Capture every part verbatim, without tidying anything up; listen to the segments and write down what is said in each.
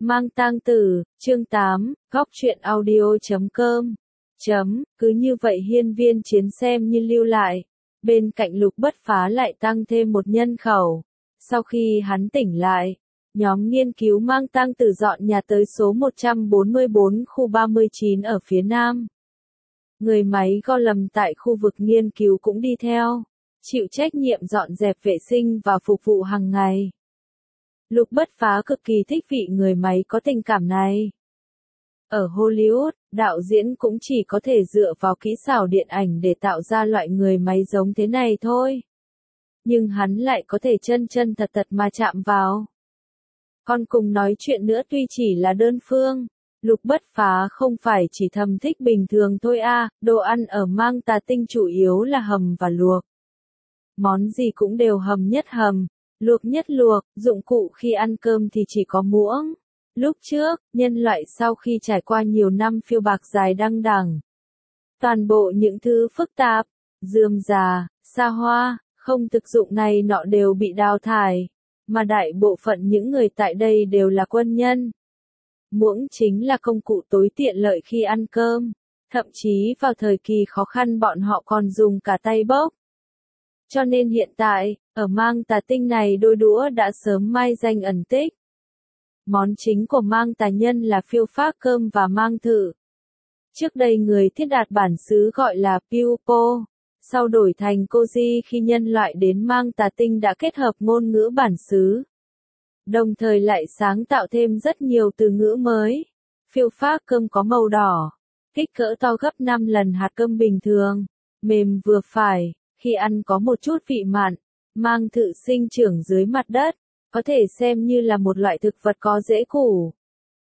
Mang tang tử, chương tám, góc truyện audio chấm com. Chấm, cứ như vậy hiên viên chiến xem như lưu lại. Bên cạnh Lục Bất Phá lại tăng thêm một nhân khẩu. Sau khi hắn tỉnh lại, nhóm nghiên cứu mang tang tử dọn nhà tới số một trăm bốn mươi bốn khu ba mươi chín ở phía nam. Người máy Golem tại khu vực nghiên cứu cũng đi theo, chịu trách nhiệm dọn dẹp vệ sinh và phục vụ hàng ngày. Lục Bất Phá cực kỳ thích vị người máy có tình cảm này. Ở Hollywood, đạo diễn cũng chỉ có thể dựa vào kỹ xảo điện ảnh để tạo ra loại người máy giống thế này thôi. Nhưng hắn lại có thể chân chân thật thật mà chạm vào. Còn cùng nói chuyện nữa tuy chỉ là đơn phương, Lục Bất Phá không phải chỉ thầm thích bình thường thôi à, đồ ăn ở Mang Tà Tinh chủ yếu là hầm và luộc. Món gì cũng đều hầm nhất hầm, luộc nhất luộc, dụng cụ khi ăn cơm thì chỉ có muỗng. Lúc trước, nhân loại sau khi trải qua nhiều năm phiêu bạc dài đăng đẳng, toàn bộ những thứ phức tạp, rườm rà, xa hoa, không thực dụng này nọ đều bị đào thải, mà đại bộ phận những người tại đây đều là quân nhân. Muỗng chính là công cụ tối tiện lợi khi ăn cơm, thậm chí vào thời kỳ khó khăn bọn họ còn dùng cả tay bốc. Cho nên hiện tại, ở Mang Tà Tinh này đôi đũa đã sớm mai danh ẩn tích. Món chính của Mang Tà Nhân là phiêu phác cơm và mang thử. Trước đây người thiết đạt bản xứ gọi là Piupo, sau đổi thành Koji khi nhân loại đến Mang Tà Tinh đã kết hợp ngôn ngữ bản xứ. Đồng thời lại sáng tạo thêm rất nhiều từ ngữ mới. Phiêu phác cơm có màu đỏ, kích cỡ to gấp năm lần hạt cơm bình thường, mềm vừa phải, khi ăn có một chút vị mặn, mang thử sinh trưởng dưới mặt đất, có thể xem như là một loại thực vật có rễ củ.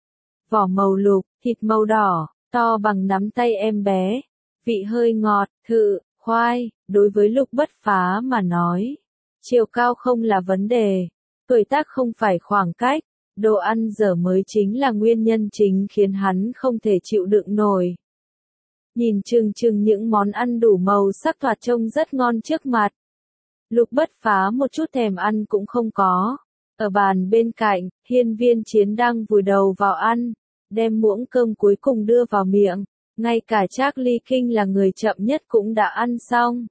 Vỏ màu lục, thịt màu đỏ, to bằng nắm tay em bé, vị hơi ngọt, thự, khoai, đối với Lục Bất Phá mà nói. Chiều cao không là vấn đề, tuổi tác không phải khoảng cách, đồ ăn dở mới chính là nguyên nhân chính khiến hắn không thể chịu đựng nổi. Nhìn chừng chừng những món ăn đủ màu sắc thoạt trông rất ngon trước mặt. Lục Bất Phá một chút thèm ăn cũng không có. Ở bàn bên cạnh, hiên viên chiến đang vùi đầu vào ăn, đem muỗng cơm cuối cùng đưa vào miệng, ngay cả Charlie King là người chậm nhất cũng đã ăn xong.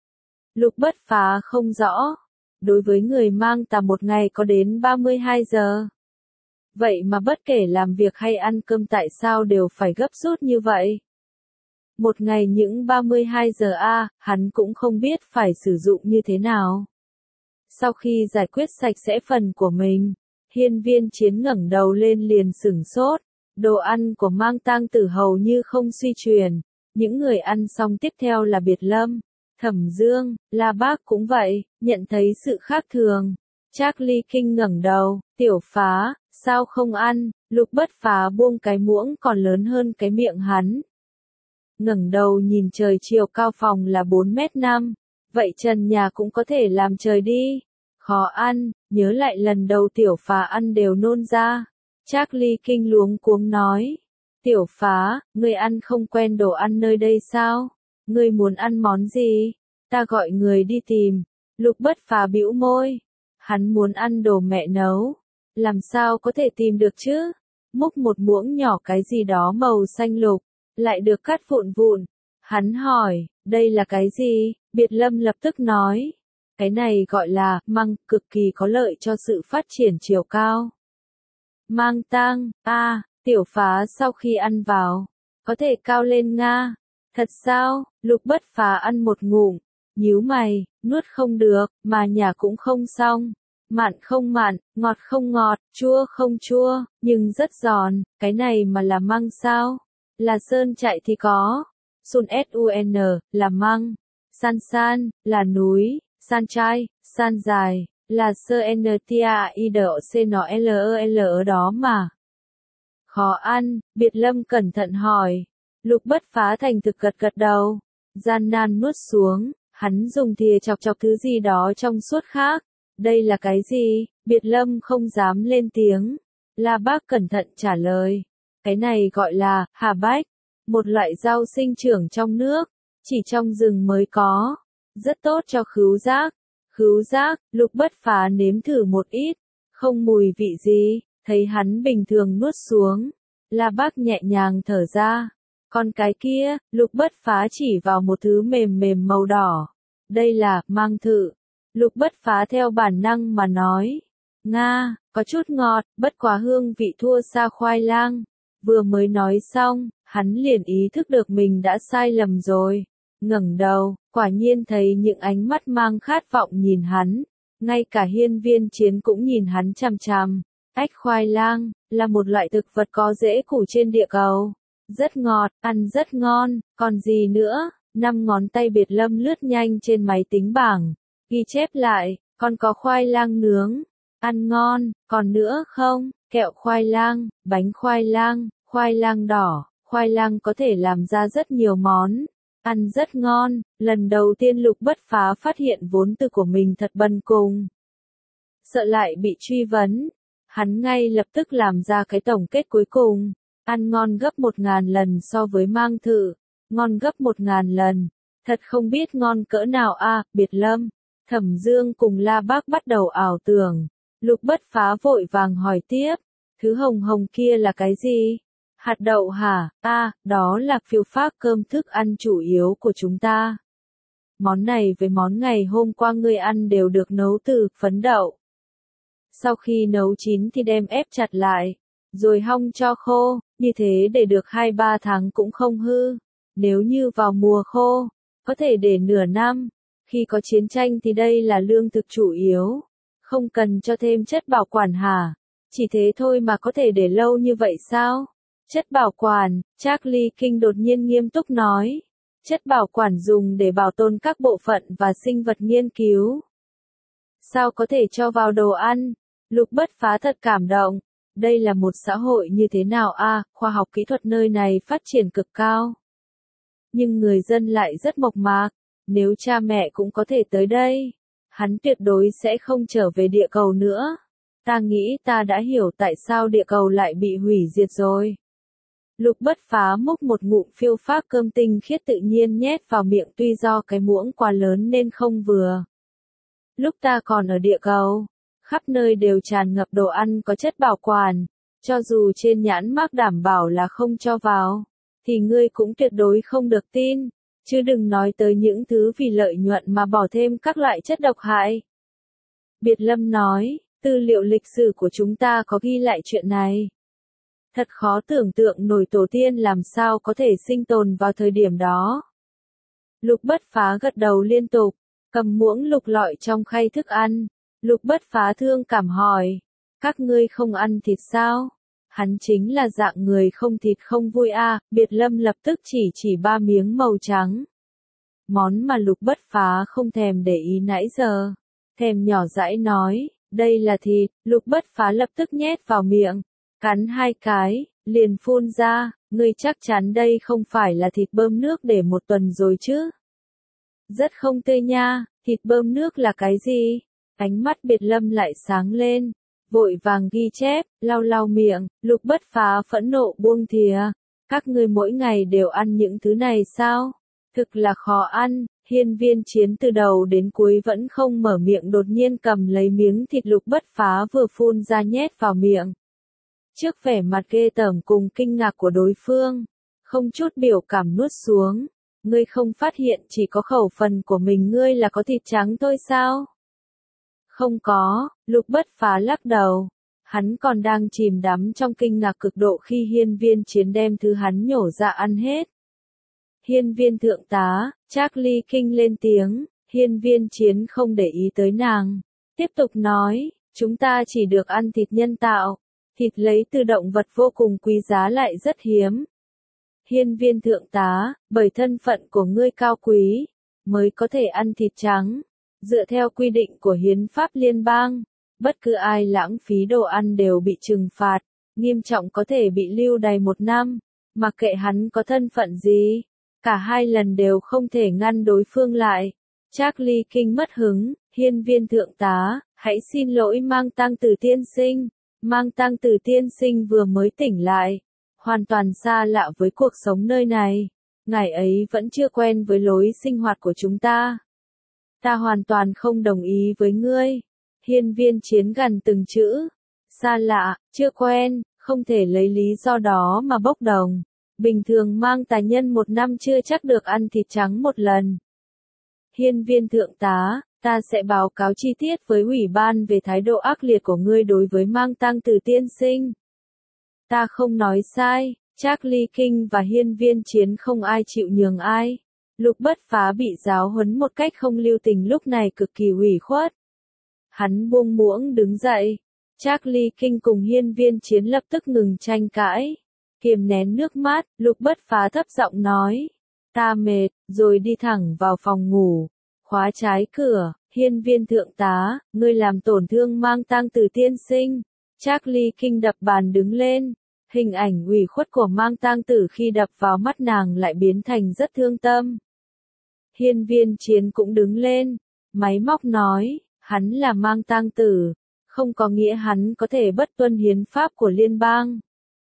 Lục Bất Phá không rõ, đối với người Mang Tà một ngày có đến ba mươi hai giờ. Vậy mà bất kể làm việc hay ăn cơm tại sao đều phải gấp rút như vậy? Một ngày những ba mươi hai giờ a, à, hắn cũng không biết phải sử dụng như thế nào. Sau khi giải quyết sạch sẽ phần của mình, hiên viên chiến ngẩng đầu lên liền sửng sốt. Đồ ăn của Mang tang tử hầu như không suy truyền. Những người ăn xong tiếp theo là Biệt Lâm, Thẩm Dương, La Bác cũng vậy, nhận thấy sự khác thường. Charlie King ngẩng đầu, Tiểu Phá, sao không ăn? Lục Bất Phá buông cái muỗng còn lớn hơn cái miệng hắn. Ngẩng đầu nhìn trời, chiều cao phòng là bốn mét năm, vậy trần nhà cũng có thể làm trời đi. Khó ăn, nhớ lại lần đầu Tiểu Phá ăn đều nôn ra. Charlie King luống cuống nói, Tiểu Phá, ngươi ăn không quen đồ ăn nơi đây sao? Ngươi muốn ăn món gì? Ta gọi người đi tìm. Lục Bất Phá bĩu môi, hắn muốn ăn đồ mẹ nấu, làm sao có thể tìm được chứ? Múc một muỗng nhỏ cái gì đó màu xanh lục, lại được cắt vụn vụn. Hắn hỏi, đây là cái gì? Biệt Lâm lập tức nói, cái này gọi là măng, cực kỳ có lợi cho sự phát triển chiều cao. Mang tang, a, à, Tiểu Phá sau khi ăn vào, có thể cao lên nga. Thật sao? Lục Bất Phá ăn một ngụm, nhíu mày, nuốt không được, mà nhả cũng không xong. Mặn không mặn, ngọt không ngọt, chua không chua, nhưng rất giòn, cái này mà là măng sao? Là sơn chạy thì có. Sun sun, là măng. San san, là núi. San trai, san dài, là sơ n tia i d o c n l e l ở đó mà. Khó ăn, Biệt Lâm cẩn thận hỏi. Lục Bất Phá thành thực gật gật đầu, gian nan nuốt xuống, hắn dùng thìa chọc chọc thứ gì đó trong suốt khác. Đây là cái gì? Biệt Lâm không dám lên tiếng. La Bác cẩn thận trả lời. Cái này gọi là hà bách, một loại rau sinh trưởng trong nước, chỉ trong rừng mới có, rất tốt cho khứu giác. Khứu giác, Lục Bất Phá nếm thử một ít, không mùi vị gì, Thấy hắn bình thường nuốt xuống, La Bác nhẹ nhàng thở ra. Còn cái kia, Lục Bất Phá chỉ vào một thứ mềm mềm màu đỏ. Đây là, mang thử. Lục Bất Phá theo bản năng mà nói. Nga, có chút ngọt, bất quá hương vị thua xa khoai lang. Vừa mới nói xong, hắn liền ý thức được mình đã sai lầm rồi. Ngẩng đầu, quả nhiên thấy những ánh mắt mang khát vọng nhìn hắn. Ngay cả Hiên Viên Chiến cũng nhìn hắn chằm chằm. Ếch khoai lang, là một loại thực vật có rễ củ trên địa cầu. Rất ngọt, ăn rất ngon, còn gì nữa? Năm ngón tay Biệt Lâm lướt nhanh trên máy tính bảng. Ghi chép lại, còn có khoai lang nướng. Ăn ngon, còn nữa không? Kẹo khoai lang, bánh khoai lang, khoai lang đỏ. Khoai lang có thể làm ra rất nhiều món. Ăn rất ngon, lần đầu tiên Lục Bất Phá phát hiện vốn từ của mình thật bần cùng. Sợ lại bị truy vấn. Hắn ngay lập tức làm ra cái tổng kết cuối cùng. Ăn ngon gấp một ngàn lần so với mang thử. Ngon gấp một ngàn lần. Thật không biết ngon cỡ nào a à, Biệt Lâm. Thẩm Dương cùng La Bác bắt đầu ảo tưởng. Lục Bất Phá vội vàng hỏi tiếp. Thứ hồng hồng kia là cái gì? Hạt đậu hả? A, à, đó là phiêu phác cơm thức ăn chủ yếu của chúng ta. Món này với món ngày hôm qua ngươi ăn đều được nấu từ phấn đậu. Sau khi nấu chín thì đem ép chặt lại, rồi hong cho khô, như thế để được hai ba tháng cũng không hư. Nếu như vào mùa khô, có thể để nửa năm. Khi có chiến tranh thì đây là lương thực chủ yếu. Không cần cho thêm chất bảo quản hả? Chỉ thế thôi mà có thể để lâu như vậy sao? Chất bảo quản, Charlie King đột nhiên nghiêm túc nói. Chất bảo quản dùng để bảo tồn các bộ phận và sinh vật nghiên cứu. Sao có thể cho vào đồ ăn? Lục Bất Phá thật cảm động. Đây là một xã hội như thế nào a? À, khoa học kỹ thuật nơi này phát triển cực cao. Nhưng người dân lại rất mộc mạc. Nếu cha mẹ cũng có thể tới đây, hắn tuyệt đối sẽ không trở về địa cầu nữa. Ta nghĩ ta đã hiểu tại sao địa cầu lại bị hủy diệt rồi. Lục Bất Phá múc một ngụm phiêu phác cơm tinh khiết tự nhiên nhét vào miệng, tuy do cái muỗng quá lớn nên không vừa. Lúc ta còn ở địa cầu, khắp nơi đều tràn ngập đồ ăn có chất bảo quản, cho dù trên nhãn mác đảm bảo là không cho vào, thì ngươi cũng tuyệt đối không được tin, chứ đừng nói tới những thứ vì lợi nhuận mà bỏ thêm các loại chất độc hại. Biệt Lâm nói, tư liệu lịch sử của chúng ta có ghi lại chuyện này. Thật khó tưởng tượng nổi tổ tiên làm sao có thể sinh tồn vào thời điểm đó. Lục Bất Phá gật đầu liên tục, cầm muỗng lục lọi trong khay thức ăn. Lục Bất Phá thương cảm hỏi, các ngươi không ăn thịt sao? Hắn chính là dạng người không thịt không vui a. À. Biệt Lâm lập tức chỉ chỉ ba miếng màu trắng. Món mà Lục Bất Phá không thèm để ý nãy giờ. Thèm nhỏ dãi nói, đây là thịt. Lục Bất Phá lập tức nhét vào miệng, cắn hai cái, liền phun ra, ngươi chắc chắn đây không phải là thịt bơm nước để một tuần rồi chứ? Rất không tươi nha, thịt bơm nước là cái gì? Ánh mắt Biệt Lâm lại sáng lên, vội vàng ghi chép, lau lau miệng. Lục Bất Phá phẫn nộ buông thìa. Các ngươi mỗi ngày đều ăn những thứ này sao? Thực là khó ăn. Hiên Viên Chiến từ đầu đến cuối vẫn không mở miệng, đột nhiên cầm lấy miếng thịt Lục Bất Phá vừa phun ra nhét vào miệng. Trước vẻ mặt ghê tởm cùng kinh ngạc của đối phương, không chút biểu cảm nuốt xuống. Ngươi không phát hiện chỉ có khẩu phần của mình ngươi là có thịt trắng thôi sao? Không có, Lục Bất Phá lắc đầu. Hắn còn đang chìm đắm trong kinh ngạc cực độ khi Hiên Viên Chiến đem thứ hắn nhổ ra ăn hết. Hiên Viên thượng tá, Charlie King lên tiếng. Hiên Viên Chiến không để ý tới nàng, tiếp tục nói, chúng ta chỉ được ăn thịt nhân tạo. Thịt lấy từ động vật vô cùng quý giá lại rất hiếm. Hiên Viên thượng tá, bởi thân phận của ngươi cao quý, mới có thể ăn thịt trắng. Dựa theo quy định của hiến pháp liên bang, bất cứ ai lãng phí đồ ăn đều bị trừng phạt, nghiêm trọng có thể bị lưu đày một năm, mặc kệ hắn có thân phận gì. Cả hai lần đều không thể ngăn đối phương lại. Charlie King mất hứng, Hiên Viên thượng tá, hãy xin lỗi Mang Tăng Từ tiên sinh. Mang Tăng Từ tiên sinh vừa mới tỉnh lại, hoàn toàn xa lạ với cuộc sống nơi này. Ngài ấy vẫn chưa quen với lối sinh hoạt của chúng ta. Ta hoàn toàn không đồng ý với ngươi. Hiên Viên Chiến gằn từng chữ. xa lạ, chưa quen, không thể lấy lý do đó mà bốc đồng. Bình thường mang tà nhân một năm chưa chắc được ăn thịt trắng một lần. Hiên viên thượng tá, ta sẽ báo cáo chi tiết với ủy ban về thái độ ác liệt của ngươi đối với mang tăng tử tiên sinh. Ta không nói sai, Charlie King và hiên viên chiến không ai chịu nhường ai. Lục Bất Phá bị giáo huấn một cách không lưu tình lúc này cực kỳ ủy khuất. Hắn buông muỗng đứng dậy. Charlie King cùng hiên viên chiến lập tức ngừng tranh cãi. Kiềm nén nước mắt, Lục Bất Phá thấp giọng nói. Ta mệt, rồi đi thẳng vào phòng ngủ. Khóa trái cửa, hiên viên thượng tá, ngươi làm tổn thương mang tăng tử tiên sinh. Charlie King đập bàn đứng lên. Hình ảnh ủy khuất của mang tang tử khi đập vào mắt nàng lại biến thành rất thương tâm. Hiên viên chiến cũng đứng lên. Máy móc nói, hắn là mang tang tử. Không có nghĩa hắn có thể bất tuân hiến pháp của liên bang.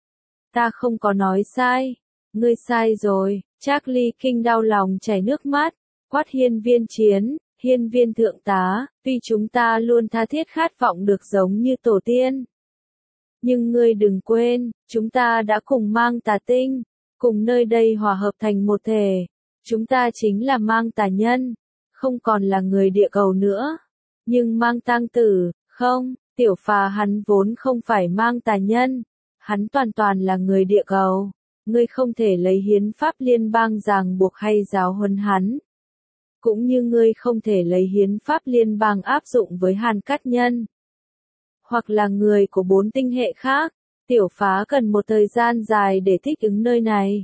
Ta không có nói sai. Ngươi sai rồi. Charlie King đau lòng chảy nước mắt. Quát hiên viên chiến, hiên viên thượng tá, tuy chúng ta luôn tha thiết khát vọng được giống như tổ tiên. Nhưng ngươi đừng quên, chúng ta đã cùng mang tà tinh, cùng nơi đây hòa hợp thành một thể. Chúng ta chính là mang tà nhân, không còn là người địa cầu nữa. Nhưng mang tang tử, không, tiểu phà hắn vốn không phải mang tà nhân. Hắn toàn toàn là người địa cầu. Ngươi không thể lấy hiến pháp liên bang ràng buộc hay giáo huấn hắn. Cũng như ngươi không thể lấy hiến pháp liên bang áp dụng với Hàn Cát nhân. Hoặc là người của bốn tinh hệ khác, tiểu phá cần một thời gian dài để thích ứng nơi này.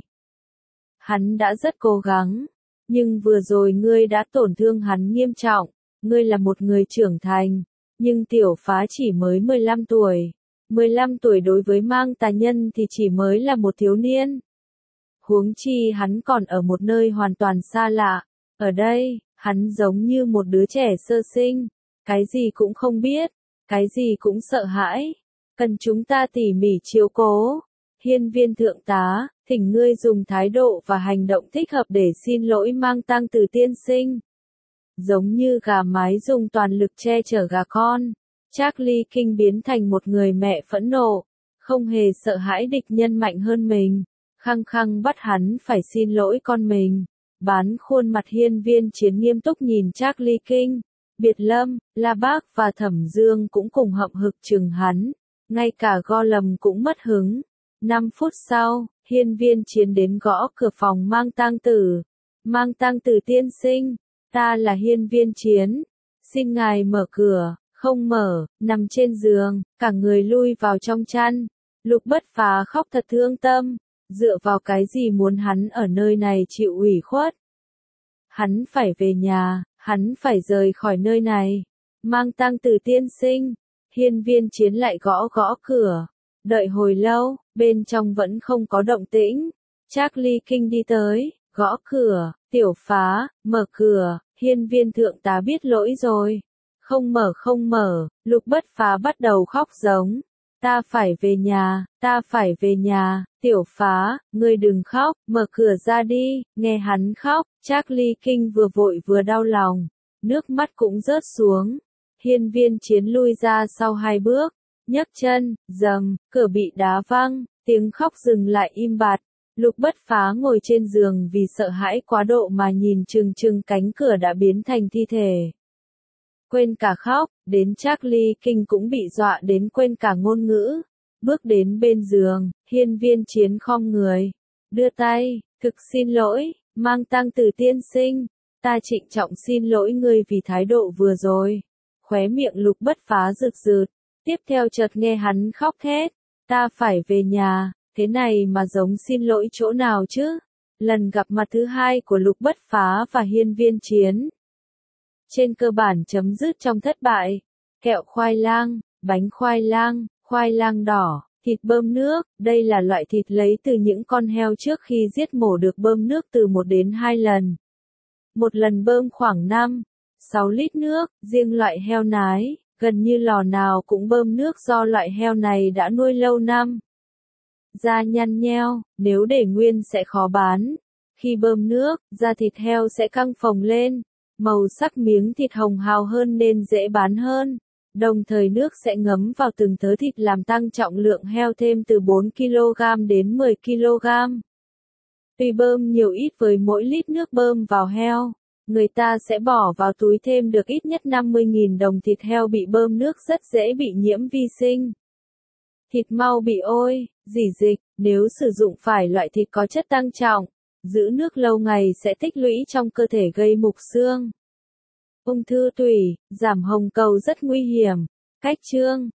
Hắn đã rất cố gắng, nhưng vừa rồi ngươi đã tổn thương hắn nghiêm trọng, ngươi là một người trưởng thành, nhưng tiểu phá chỉ mới mười lăm tuổi. mười lăm tuổi đối với mang tà nhân thì chỉ mới là một thiếu niên. Huống chi hắn còn ở một nơi hoàn toàn xa lạ, ở đây, hắn giống như một đứa trẻ sơ sinh, cái gì cũng không biết. Cái gì cũng sợ hãi, cần chúng ta tỉ mỉ chiếu cố. Hiên viên thượng tá, thỉnh ngươi dùng thái độ và hành động thích hợp để xin lỗi mang tăng tử tiên sinh. Giống như gà mái dùng toàn lực che chở gà con, Charlie King biến thành một người mẹ phẫn nộ, không hề sợ hãi địch nhân mạnh hơn mình, khăng khăng bắt hắn phải xin lỗi con mình. Bán khuôn mặt hiên viên chiến nghiêm túc nhìn Charlie King. Biệt Lâm, La Bác và Thẩm Dương cũng cùng hậm hực chừng hắn, ngay cả Gollum cũng mất hứng. Năm phút sau, hiên viên chiến đến gõ cửa phòng mang tang tử. Mang tang tử tiên sinh, ta là hiên viên chiến, xin ngài mở cửa. Không mở, nằm trên giường, cả người lui vào trong chăn. Lục Bất Phá khóc thật thương tâm, dựa vào cái gì muốn hắn ở nơi này chịu ủy khuất. Hắn phải về nhà. Hắn phải rời khỏi nơi này. Mang tăng tử tiên sinh. Hiên viên chiến lại gõ gõ cửa. Đợi hồi lâu, bên trong vẫn không có động tĩnh. Charlie King đi tới, gõ cửa. Tiểu phá, mở cửa. Hiên viên thượng tá biết lỗi rồi. Không mở không mở. Lục Bất Phá bắt đầu khóc giống. Ta phải về nhà, ta phải về nhà. Tiểu phá, ngươi đừng khóc, mở cửa ra đi. Nghe hắn khóc, Charlie King vừa vội vừa đau lòng, nước mắt cũng rớt xuống. Hiên viên chiến lui ra sau hai bước, nhấc chân, dầm, cửa bị đá văng, tiếng khóc dừng lại im bặt. Lục Bất Phá ngồi trên giường vì sợ hãi quá độ mà nhìn chừng chừng cánh cửa đã biến thành thi thể. Quên cả khóc, đến Charlie King cũng bị dọa đến quên cả ngôn ngữ. Bước đến bên giường, hiên viên chiến khom người, đưa tay, thực xin lỗi, mang tăng tử tiên sinh, ta trịnh trọng xin lỗi ngươi vì thái độ vừa rồi. Khóe miệng Lục Bất Phá rực rực, tiếp theo chợt nghe hắn khóc thét, ta phải về nhà, thế này mà giống xin lỗi chỗ nào chứ? Lần gặp mặt thứ hai của Lục Bất Phá và hiên viên chiến, trên cơ bản chấm dứt trong thất bại. Kẹo khoai lang, bánh khoai lang, khoai lang đỏ, thịt bơm nước, đây là loại thịt lấy từ những con heo trước khi giết mổ được bơm nước từ một đến hai lần. Một lần bơm khoảng năm, sáu lít nước, riêng loại heo nái, gần như lò nào cũng bơm nước do loại heo này đã nuôi lâu năm. Da nhăn nheo, nếu để nguyên sẽ khó bán. Khi bơm nước, da thịt heo sẽ căng phồng lên, màu sắc miếng thịt hồng hào hơn nên dễ bán hơn. Đồng thời nước sẽ ngấm vào từng thớ thịt làm tăng trọng lượng heo thêm từ bốn ki lô gam đến mười ki lô gam. Tuy bơm nhiều ít với mỗi lít nước bơm vào heo, người ta sẽ bỏ vào túi thêm được ít nhất năm mươi nghìn đồng. Thịt heo bị bơm nước rất dễ bị nhiễm vi sinh. Thịt mau bị ôi, rỉ dịch, nếu sử dụng phải loại thịt có chất tăng trọng, giữ nước lâu ngày sẽ tích lũy trong cơ thể gây mục xương. Ung thư tủy, giảm hồng cầu rất nguy hiểm. Cách chương